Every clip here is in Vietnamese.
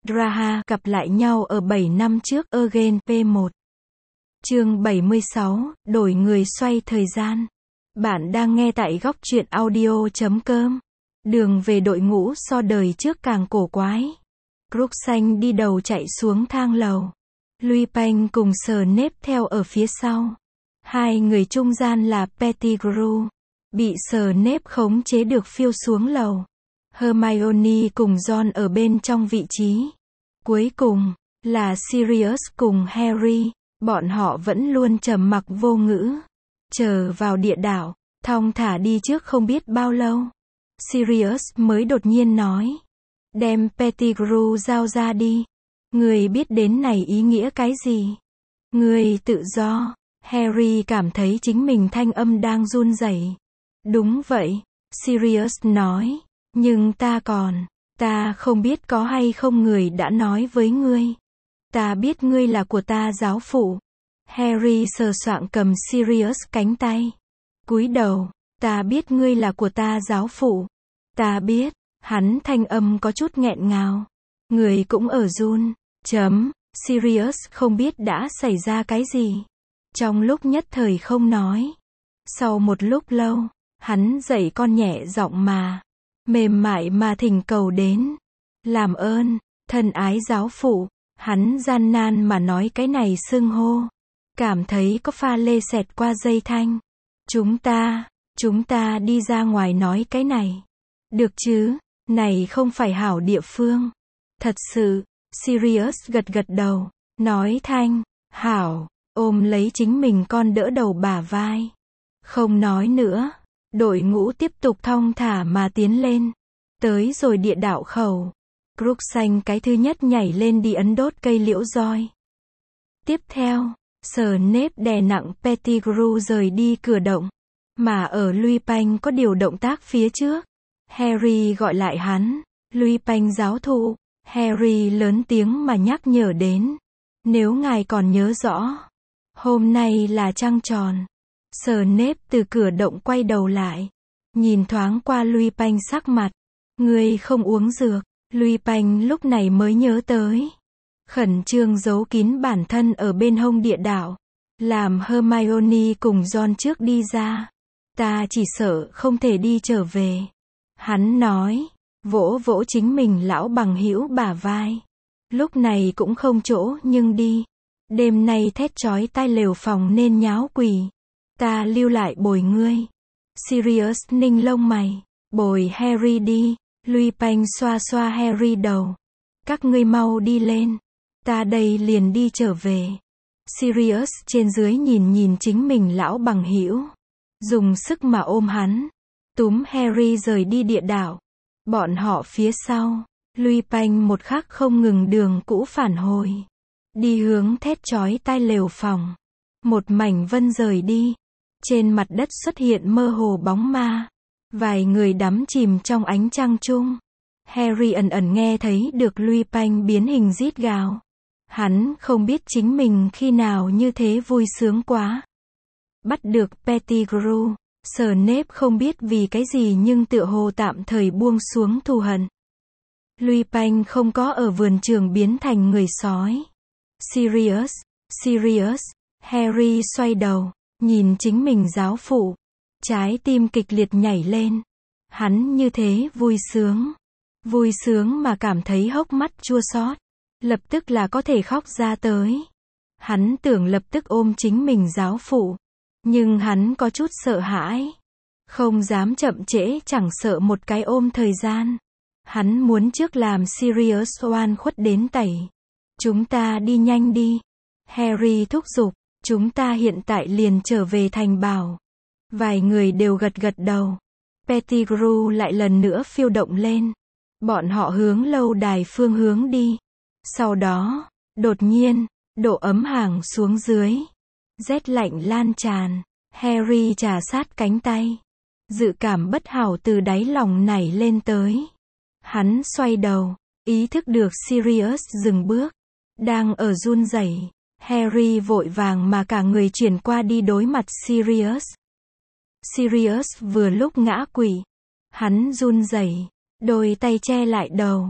Raha gặp lại nhau ở 7 năm trước Again P1. Chương 76, đổi người xoay thời gian. Bạn đang nghe tại góc truyện audio.com. Đường về đội ngũ so đời trước càng cổ quái. Crookshanks đi đầu chạy xuống thang lầu. Lupin cùng Snape theo ở phía sau. Hai người trung gian là Pettigrew, bị Snape khống chế được phiêu xuống lầu. Hermione cùng Ron ở bên trong vị trí. Cuối cùng, là Sirius cùng Harry, bọn họ vẫn luôn trầm mặc vô ngữ. Chờ vào địa đảo, thong thả đi trước không biết bao lâu. Sirius mới đột nhiên nói. Đem Pettigrew giao ra đi. Người biết đến này ý nghĩa cái gì? Người tự do. Harry cảm thấy chính mình thanh âm đang run rẩy. Đúng vậy, Sirius nói. Nhưng ta không biết có hay không người đã nói với ngươi. Ta biết ngươi là của ta giáo phụ. Harry sờ soạng cầm Sirius cánh tay. Cúi đầu, ta biết ngươi là của ta giáo phụ. Ta biết, hắn thanh âm có chút nghẹn ngào. Người cũng ở run. Sirius không biết đã xảy ra cái gì. Trong lúc nhất thời không nói. Sau một lúc lâu, hắn dạy con nhẹ giọng mà mềm mại mà thỉnh cầu đến. Làm ơn, thân ái giáo phụ. Hắn gian nan mà nói cái này xưng hô. Cảm thấy có pha lê xẹt qua dây thanh. Chúng ta đi ra ngoài nói cái này. Được chứ, này không phải hảo địa phương. Thật sự, Sirius gật gật đầu, nói thanh, hảo, ôm lấy chính mình con đỡ đầu bả vai. Không nói nữa, đội ngũ tiếp tục thong thả mà tiến lên. Tới rồi địa đạo khẩu. Crookshanks cái thứ nhất nhảy lên đi ấn đốt cây liễu roi. Tiếp theo, Snape đè nặng Pettigrew rời đi cửa động. Mà ở Lupin có điều động tác phía trước. Harry gọi lại hắn. Lupin giáo thụ. Harry lớn tiếng mà nhắc nhở đến. Nếu ngài còn nhớ rõ. Hôm nay là trăng tròn. Snape từ cửa động quay đầu lại. Nhìn thoáng qua Lupin sắc mặt. Ngươi không uống dược. Lupin lúc này mới nhớ tới. Khẩn trương giấu kín bản thân ở bên hông địa đạo. Làm Hermione cùng Ron trước đi ra. Ta chỉ sợ không thể đi trở về. Hắn nói. Vỗ vỗ chính mình lão bằng hữu bả vai. Lúc này cũng không chỗ nhưng đi. Đêm nay thét chói tai lều phòng nên nháo quỷ. Ta lưu lại bồi ngươi. Sirius ninh lông mày. Bồi Harry đi. Lupin xoa xoa Harry đầu. Các ngươi mau đi lên. Ta đây liền đi trở về. Sirius trên dưới nhìn chính mình lão bằng hữu. Dùng sức mà ôm hắn. Túm Harry rời đi địa đảo. Bọn họ phía sau. Lupin một khắc không ngừng đường cũ phản hồi. Đi hướng thét chói tai lều phòng. Một mảnh vân rời đi. Trên mặt đất xuất hiện mơ hồ bóng ma. Vài người đắm chìm trong ánh trăng chung. Harry ẩn nghe thấy được Lupin biến hình rít gào. Hắn không biết chính mình khi nào như thế vui sướng quá. Bắt được Pettigrew. Snape không biết vì cái gì nhưng tựa hồ tạm thời buông xuống thù hận. Lupin không có ở vườn trường biến thành người sói. Sirius. Harry xoay đầu, nhìn chính mình giáo phụ. Trái tim kịch liệt nhảy lên. Hắn như thế vui sướng mà cảm thấy hốc mắt chua xót. Lập tức là có thể khóc ra tới. Hắn tưởng lập tức ôm chính mình giáo phụ. Nhưng hắn có chút sợ hãi. Không dám chậm trễ chẳng sợ một cái ôm thời gian. Hắn muốn trước làm Sirius oan khuất đến tẩy. Chúng ta đi nhanh đi. Harry thúc giục. Chúng ta hiện tại liền trở về thành bảo. Vài người đều gật đầu. Pettigrew lại lần nữa phiêu động lên. Bọn họ hướng lâu đài phương hướng đi. Sau đó, đột nhiên, độ ấm hàng xuống dưới. Rét lạnh lan tràn. Harry trà sát cánh tay. Dự cảm bất hảo từ đáy lòng nảy lên tới. Hắn xoay đầu, ý thức được Sirius dừng bước. Đang ở run rẩy. Harry vội vàng mà cả người chuyển qua đi đối mặt Sirius. Sirius vừa lúc ngã quỵ. Hắn run rẩy, đôi tay che lại đầu.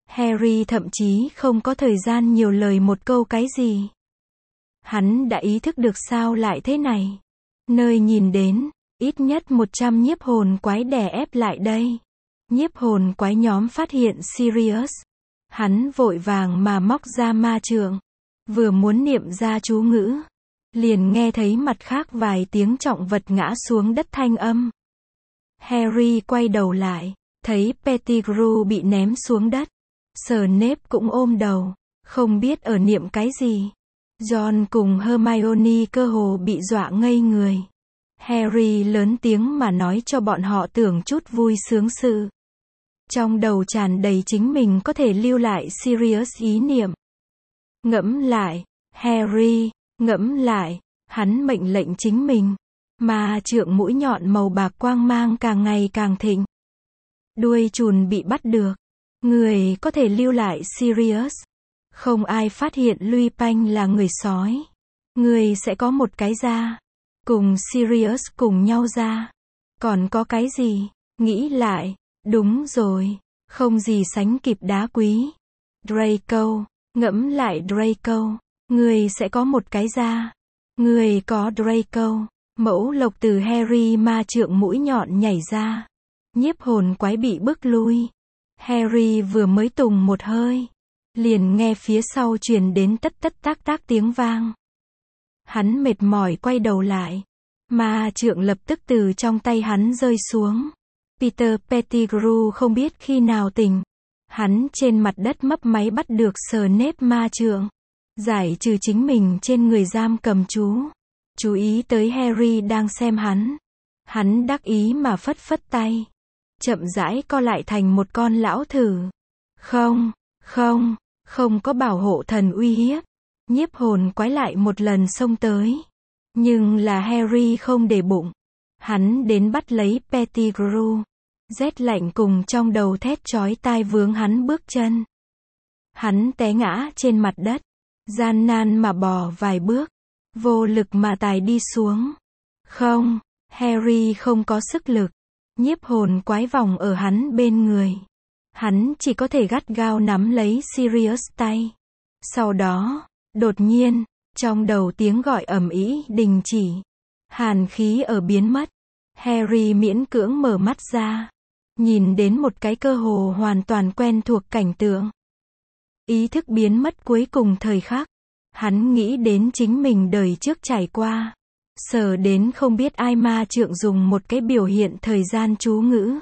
Harry thậm chí không có thời gian nhiều lời một câu cái gì. Hắn đã ý thức được sao lại thế này. Nơi nhìn đến, ít nhất 100 nhiếp hồn quái đè ép lại đây. Nhiếp hồn quái nhóm phát hiện Sirius. Hắn vội vàng mà móc ra ma trượng. Vừa muốn niệm ra chú ngữ. Liền nghe thấy mặt khác vài tiếng trọng vật ngã xuống đất thanh âm. Harry quay đầu lại, thấy Pettigrew bị ném xuống đất. Snape cũng ôm đầu, không biết ở niệm cái gì. John cùng Hermione cơ hồ bị dọa ngây người. Harry lớn tiếng mà nói cho bọn họ tưởng chút vui sướng sự. Trong đầu tràn đầy chính mình có thể lưu lại Sirius ý niệm. Ngẫm lại, Harry, ngẫm lại, hắn mệnh lệnh chính mình. Mà trượng mũi nhọn màu bạc quang mang càng ngày càng thịnh. Đuôi chùn bị bắt được. Người có thể lưu lại Sirius. Không ai phát hiện Lupin là người sói. Người sẽ có một cái da. Cùng Sirius cùng nhau ra. Còn có cái gì? Nghĩ lại. Đúng rồi. Không gì sánh kịp đá quý. Draco. Ngẫm lại Draco. Người sẽ có một cái da. Người có Draco. Mẫu lộc từ Harry ma trượng mũi nhọn nhảy ra. Nhiếp hồn quái bị bức lui. Harry vừa mới tùng một hơi. Liền nghe phía sau truyền đến tất tất tác tác tiếng vang. Hắn mệt mỏi quay đầu lại. Ma trượng lập tức từ trong tay hắn rơi xuống. Peter Pettigrew không biết khi nào tỉnh. Hắn trên mặt đất mấp máy bắt được Snape ma trượng. Giải trừ chính mình trên người giam cầm chú. Chú ý tới Harry đang xem hắn. Hắn đắc ý mà phất phất tay. Chậm rãi co lại thành một con lão thử. Không có bảo hộ thần uy hiếp. Nhiếp hồn quái lại một lần xông tới. Nhưng là Harry không để bụng. Hắn đến bắt lấy Pettigrew. Rét lạnh cùng trong đầu thét chói tai vướng hắn bước chân. Hắn té ngã trên mặt đất. Gian nan mà bò vài bước. Vô lực mà tài đi xuống. Không, Harry không có sức lực. Nhiếp hồn quái vòng ở hắn bên người. Hắn chỉ có thể gắt gao nắm lấy Sirius tay. Sau đó, đột nhiên, trong đầu tiếng gọi ầm ĩ đình chỉ. Hàn khí ở biến mất. Harry miễn cưỡng mở mắt ra. Nhìn đến một cái cơ hồ hoàn toàn quen thuộc cảnh tượng. Ý thức biến mất cuối cùng thời khắc. Hắn nghĩ đến chính mình đời trước trải qua. Sờ đến không biết ai ma trượng dùng một cái biểu hiện thời gian chú ngữ.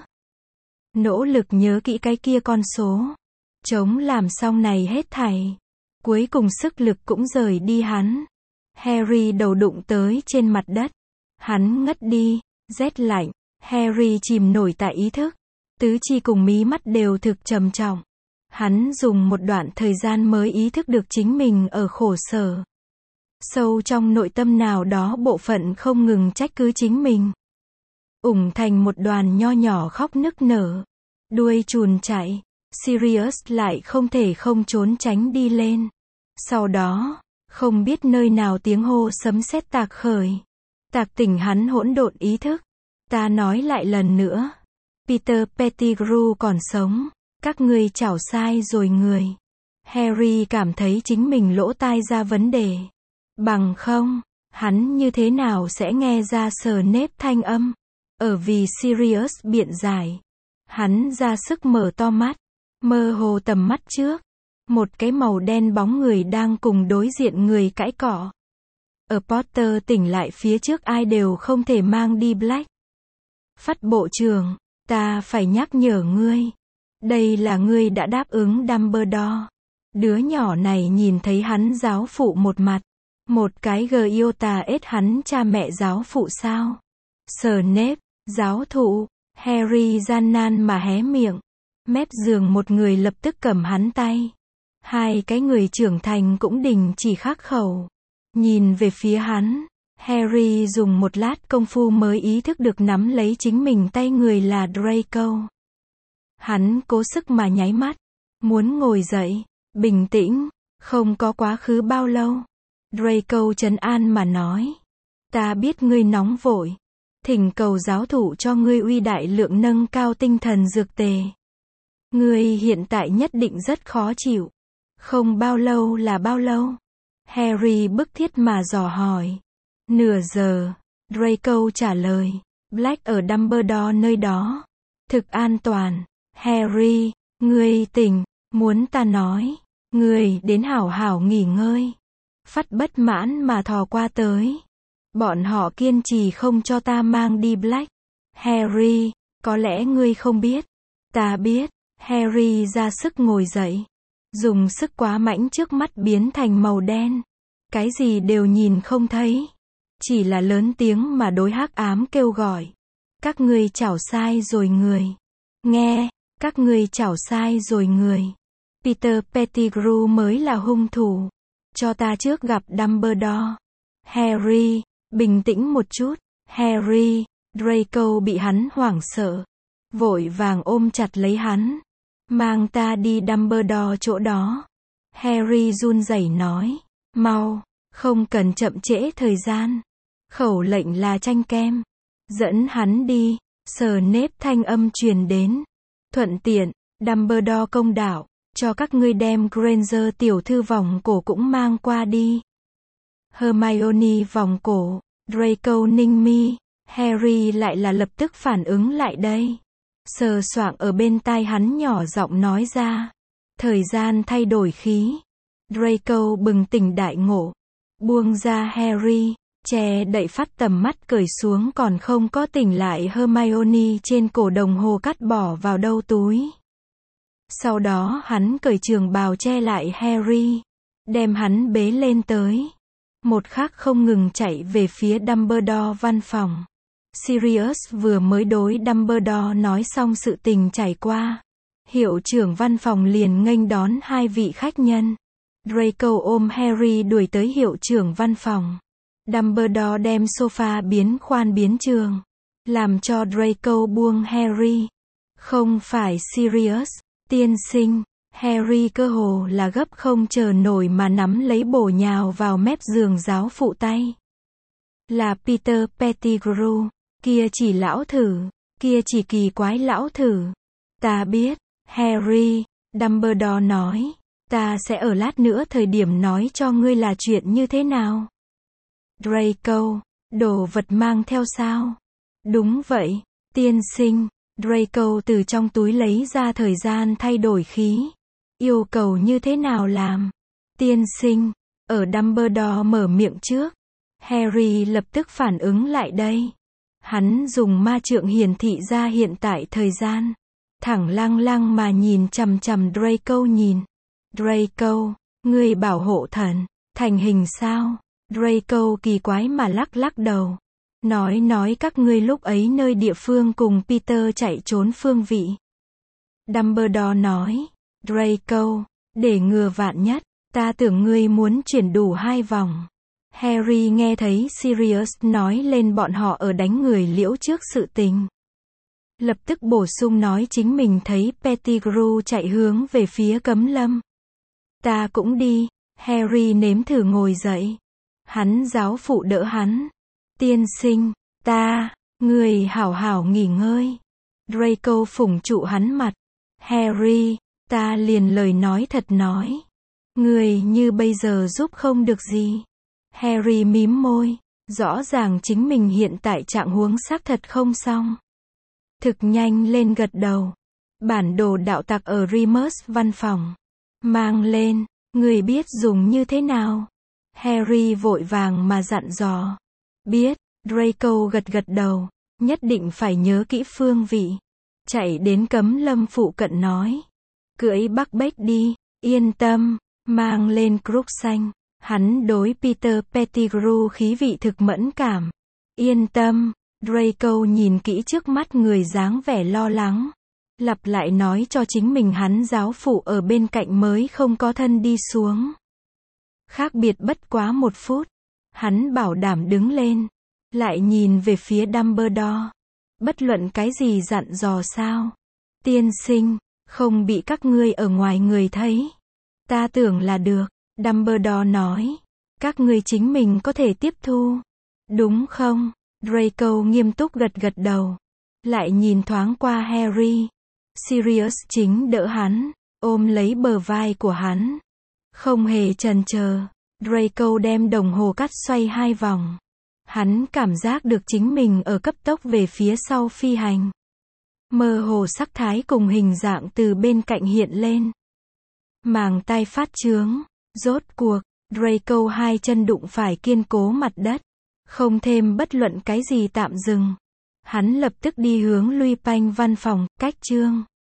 Nỗ lực nhớ kỹ cái kia con số. Chống làm xong này hết thảy. Cuối cùng sức lực cũng rời đi hắn. Harry đầu đụng tới trên mặt đất. Hắn ngất đi, rét lạnh. Harry chìm nổi tại ý thức. Tứ chi cùng mí mắt đều thực trầm trọng. Hắn dùng một đoạn thời gian mới ý thức được chính mình ở khổ sở. Sâu trong nội tâm nào đó bộ phận không ngừng trách cứ chính mình. Ủng thành một đoàn nho nhỏ khóc nức nở. Đuôi chùn chạy. Sirius lại không thể không trốn tránh đi lên. Sau đó, không biết nơi nào tiếng hô sấm sét tạc khởi. Tạc tỉnh hắn hỗn độn ý thức. Ta nói lại lần nữa. Peter Pettigrew còn sống. Các ngươi chảo sai rồi người. Harry cảm thấy chính mình lỗ tai ra vấn đề. Bằng không, hắn như thế nào sẽ nghe ra Snape thanh âm. Ở vì Sirius biện giải. Hắn ra sức mở to mắt. Mơ hồ tầm mắt trước. Một cái màu đen bóng người đang cùng đối diện người cãi cọ. Ở Potter tỉnh lại phía trước ai đều không thể mang đi Black. Phát bộ trưởng, ta phải nhắc nhở ngươi. Đây là ngươi đã đáp ứng Dumbledore. Đứa nhỏ này nhìn thấy hắn giáo phụ một mặt. Một cái iota ết hắn cha mẹ giáo phụ sao? Snape, giáo thụ. Harry gian nan mà hé miệng. Mép giường một người lập tức cầm hắn tay. Hai cái người trưởng thành cũng đình chỉ khắc khẩu. Nhìn về phía hắn. Harry dùng một lát công phu mới ý thức được nắm lấy chính mình tay người là Draco. Hắn cố sức mà nháy mắt. Muốn ngồi dậy. Bình tĩnh. Không có quá khứ bao lâu. Draco trấn an mà nói. Ta biết ngươi nóng vội. Thỉnh cầu giáo thụ cho ngươi uy đại lượng nâng cao tinh thần dược tề. Ngươi hiện tại nhất định rất khó chịu. Không bao lâu là bao lâu? Harry bức thiết mà dò hỏi. Nửa giờ, Draco trả lời. Black ở Dumbledore nơi đó. Thực an toàn. Harry, ngươi tỉnh, muốn ta nói. Ngươi đến hảo hảo nghỉ ngơi. Phát bất mãn mà thò qua tới. Bọn họ kiên trì không cho ta mang đi Black. Harry, có lẽ ngươi không biết. Ta biết. Harry ra sức ngồi dậy. Dùng sức quá mạnh trước mắt biến thành màu đen. Cái gì đều nhìn không thấy. Chỉ là lớn tiếng mà đối hắc ám kêu gọi. Các ngươi chảo sai rồi người. Nghe, các ngươi chảo sai rồi người. Peter Pettigrew mới là hung thủ. Cho ta trước gặp Dumbledore. Harry, bình tĩnh một chút. Harry, Draco bị hắn hoảng sợ. Vội vàng ôm chặt lấy hắn. Mang ta đi Dumbledore chỗ đó. Harry run rẩy nói. Mau, không cần chậm trễ thời gian. Khẩu lệnh là tranh kem. Dẫn hắn đi. Snape thanh âm truyền đến. Thuận tiện, Dumbledore công đạo. Cho các ngươi đem Granger tiểu thư vòng cổ cũng mang qua đi. Hermione vòng cổ. Draco ninh mi. Harry lại là lập tức phản ứng lại đây. Sờ soạng ở bên tai hắn nhỏ giọng nói ra. Thời gian thay đổi khí. Draco bừng tỉnh đại ngộ. Buông ra Harry. Che đậy phát tầm mắt cởi xuống còn không có tỉnh lại Hermione trên cổ đồng hồ cắt bỏ vào đâu túi. Sau đó hắn cởi trường bào che lại Harry. Đem hắn bế lên tới. Một khắc không ngừng chạy về phía Dumbledore văn phòng. Sirius vừa mới đối Dumbledore nói xong sự tình trải qua. Hiệu trưởng văn phòng liền nghênh đón hai vị khách nhân. Draco ôm Harry đuổi tới hiệu trưởng văn phòng. Dumbledore đem sofa biến khoan biến trường. Làm cho Draco buông Harry. Không phải Sirius, tiên sinh. Harry cơ hồ là gấp không chờ nổi mà nắm lấy bổ nhào vào mép giường giáo phụ tay. Là Peter Pettigrew. Kia chỉ lão thử. Kia chỉ kỳ quái lão thử. Ta biết. Harry, Dumbledore nói. Ta sẽ ở lát nữa thời điểm nói cho ngươi là chuyện như thế nào. Draco, đồ vật mang theo sao? Đúng vậy, tiên sinh. Draco từ trong túi lấy ra thời gian thay đổi khí. Yêu cầu như thế nào làm? Tiên sinh, ở Dumbledore mở miệng trước. Harry lập tức phản ứng lại đây. Hắn dùng ma trượng hiển thị ra hiện tại thời gian. Thẳng lăng lăng mà nhìn chằm chằm Draco nhìn. Draco, ngươi bảo hộ thần, thành hình sao? Draco kỳ quái mà lắc lắc đầu. Nói các ngươi lúc ấy nơi địa phương cùng Peter chạy trốn phương vị. Dumbledore nói. Draco, để ngừa vạn nhất, ta tưởng ngươi muốn chuyển đủ 2 vòng. Harry nghe thấy Sirius nói lên bọn họ ở đánh người liễu trước sự tình. Lập tức bổ sung nói chính mình thấy Pettigrew chạy hướng về phía cấm lâm. Ta cũng đi. Harry nếm thử ngồi dậy. Hắn giáo phụ đỡ hắn. Tiên sinh, ngươi hảo hảo nghỉ ngơi. Draco phủng trụ hắn mặt. Harry, ta liền lời nói thật nói. Ngươi như bây giờ giúp không được gì. Harry mím môi. Rõ ràng chính mình hiện tại trạng huống xác thật không xong. Thực nhanh lên gật đầu. Bản đồ đạo tặc ở Remus văn phòng. Mang lên, ngươi biết dùng như thế nào? Harry vội vàng mà dặn dò. Biết, Draco gật gật đầu. Nhất định phải nhớ kỹ phương vị. Chạy đến cấm lâm phụ cận nói. Cưỡi Bắc Bách đi, yên tâm, mang lên Crux xanh. Hắn đối Peter Pettigrew khí vị thực mẫn cảm. Yên tâm, Draco nhìn kỹ trước mắt người dáng vẻ lo lắng. Lặp lại nói cho chính mình hắn giáo phụ ở bên cạnh mới không có thân đi xuống. Khác biệt bất quá 1 phút. Hắn bảo đảm đứng lên. Lại nhìn về phía Dumbledore. Bất luận cái gì dặn dò sao. Tiên sinh, không bị các ngươi ở ngoài người thấy. Ta tưởng là được. Dumbledore nói. Các ngươi chính mình có thể tiếp thu. Đúng không? Draco nghiêm túc gật gật đầu. Lại nhìn thoáng qua Harry. Sirius chính đỡ hắn, ôm lấy bờ vai của hắn. Không hề chần chờ, Draco đem đồng hồ cát xoay 2 vòng. Hắn cảm giác được chính mình ở cấp tốc về phía sau phi hành. Mơ hồ sắc thái cùng hình dạng từ bên cạnh hiện lên. Màng tai phát chướng. Rốt cuộc, Draco 2 chân đụng phải kiên cố mặt đất. Không thêm bất luận cái gì tạm dừng. Hắn lập tức đi hướng Lupin văn phòng, cách chương.